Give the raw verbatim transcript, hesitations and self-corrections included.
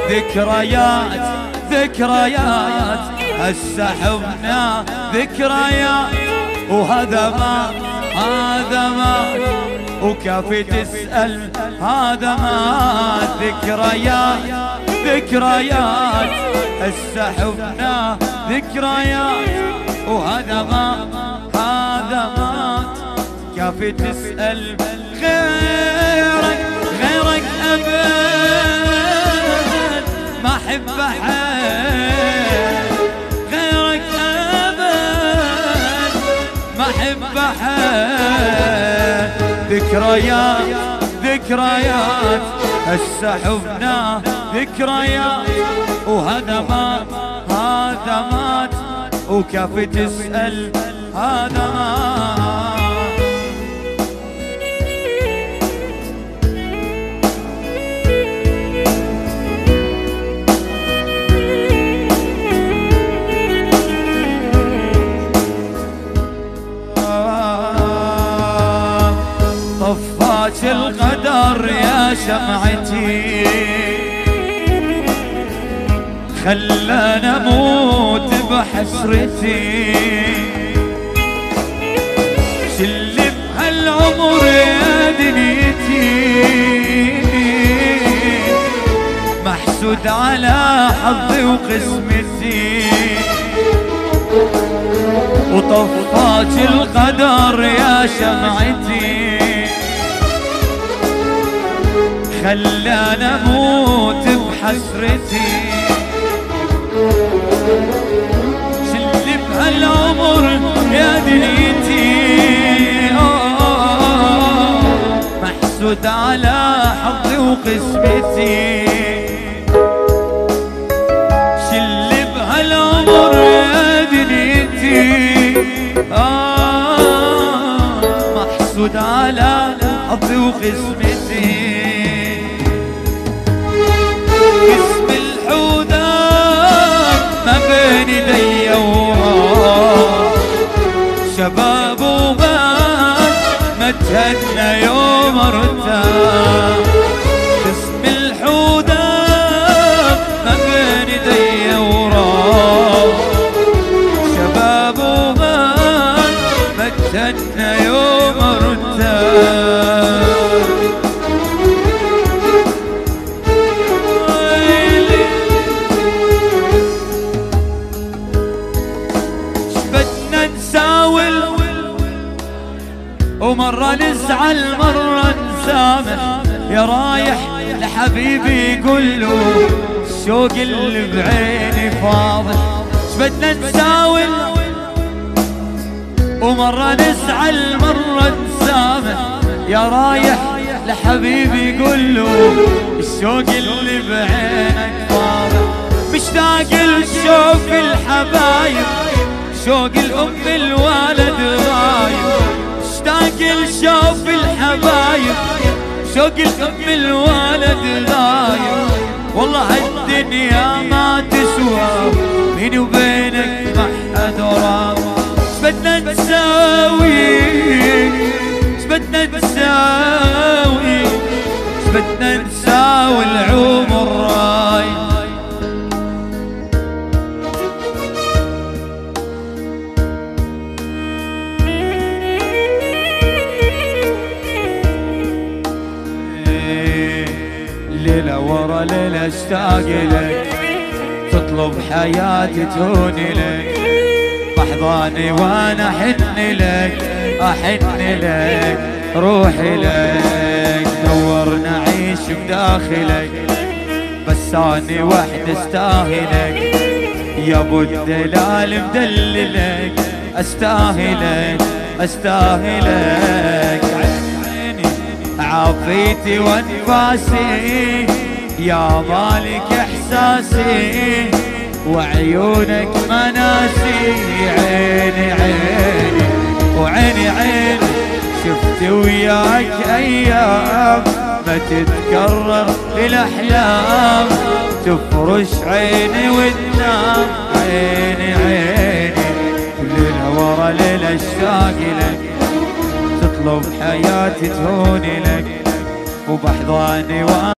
ذكريات ذكريات هسه حبنا ذكريات، وهذا ما هذا ما وكافي تسأل هذا ما ذكريات ذكريات هسه حبنا ذكريات، وهذا ما هذا ما كافي تسأل غيرك غيرك أبد ما أحب أحد، غيرك أبد ما أحب أحد. ذكريات ذكريات هسه حبنا ذكريات، وهذا مات هذا مات وكافي تسأل هذا مات. طفاك القدر يا شمعتي، خلاني اموت بحسرتي، شل بهالعمر يا دنيتي، محسود على حظي وقسمتي، وطفاك القدر يا شمعتي، خلاني اموت بحسرتي، شل بهالعمر يا دنيتي، محسود على حظي وقسمتي، شل بهالعمر يا دنيتي، محسود على حظي وقسمتي. اسم الحودان ما بين يدي وراء، شباب ومات ما تهنى يوم ارتاح. اسم الحودان ما بين يدي وراء، شباب ومات ما تهنى يوم ارتاح. ومرة نزعل مرة نسامح، يا رايح لحبيبي قول له الشوق اللي بعيني فاضح. شبدنا نساول ومرة نزعل مرة نسامح، يا رايح لحبيبي قول له الشوق اللي بعينك فاضح. مشتاق لشوق الحبايب، شوق الأم الوالد غايب، مشتاق لشوف الحبايب، شوق الأم الوالد غايب. والله هالدنيا ما تسوى بيني وبينك ما حد رام. شبدنا نساوي شبدنا نساوي شبدنا نساوي العمر راي. ليلة ورا ليلة اشتاق لك، تطلب حياتي تهوني لك، بحضاني وانا احن لك احن لك، روحي لك دور نعيش بداخلك، بس اني وحدي استاهلك، يا ابو الدلال مدللك، استاهلك استاهلك. عافيتي وانفاسي يا مالك احساسي، وعيونك مناسي، عيني عيني وعيني عيني، شفت وياك ايام ما تتكرر الاحلام، تفرش عيني وتنام عيني عيني. ليلة ورا ليلة اشتاق لك، تطلب حياتي تهوني لك، وبحضاني